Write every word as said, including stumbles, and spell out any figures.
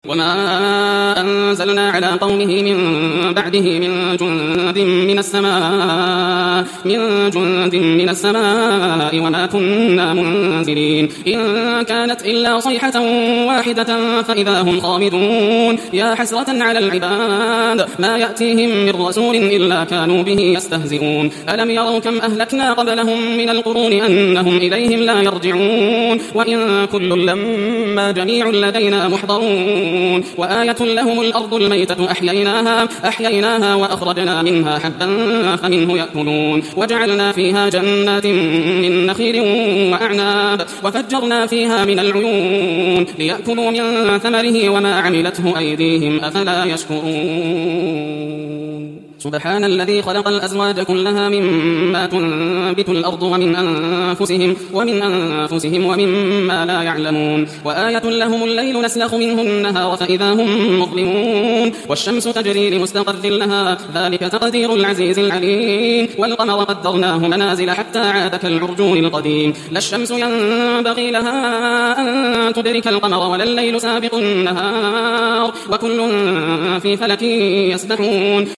وما أنزلنا على قومه من بعده من جند من السماء من جند من السماء وما كنا منزلين إن كانت إلا صيحة واحدة فإذا هم خامدون يا حسرة على العباد ما يأتيهم من رسول إلا كانوا به يستهزئون ألم يروا كم أهلكنا قبلهم من القرون أنهم إليهم لا يرجعون وإن كل لما جميع لدينا محضرون وآية لهم الأرض الميتة أحييناها, أحييناها وأخرجنا منها حبا فمنه يأكلون وجعلنا فيها جنات من نخيل وأعناب وفجرنا فيها من العيون ليأكلوا من ثمره وما عملته أيديهم أفلا يشكرون سبحان الذي خلق الأزواج كلها مما تنبت الأرض ومن أنفسهم, ومن أنفسهم ومما لا يعلمون وآية لهم الليل نسلخ منه النهار فإذا هم مظلمون والشمس تجري لمستقر لها ذلك تقدير العزيز العليم والقمر قدرناه منازل حتى عاد كالعرجون القديم لا الشمس ينبغي لها أن تدرك القمر ولا الليل سابق النهار وكل في فلك يسبحون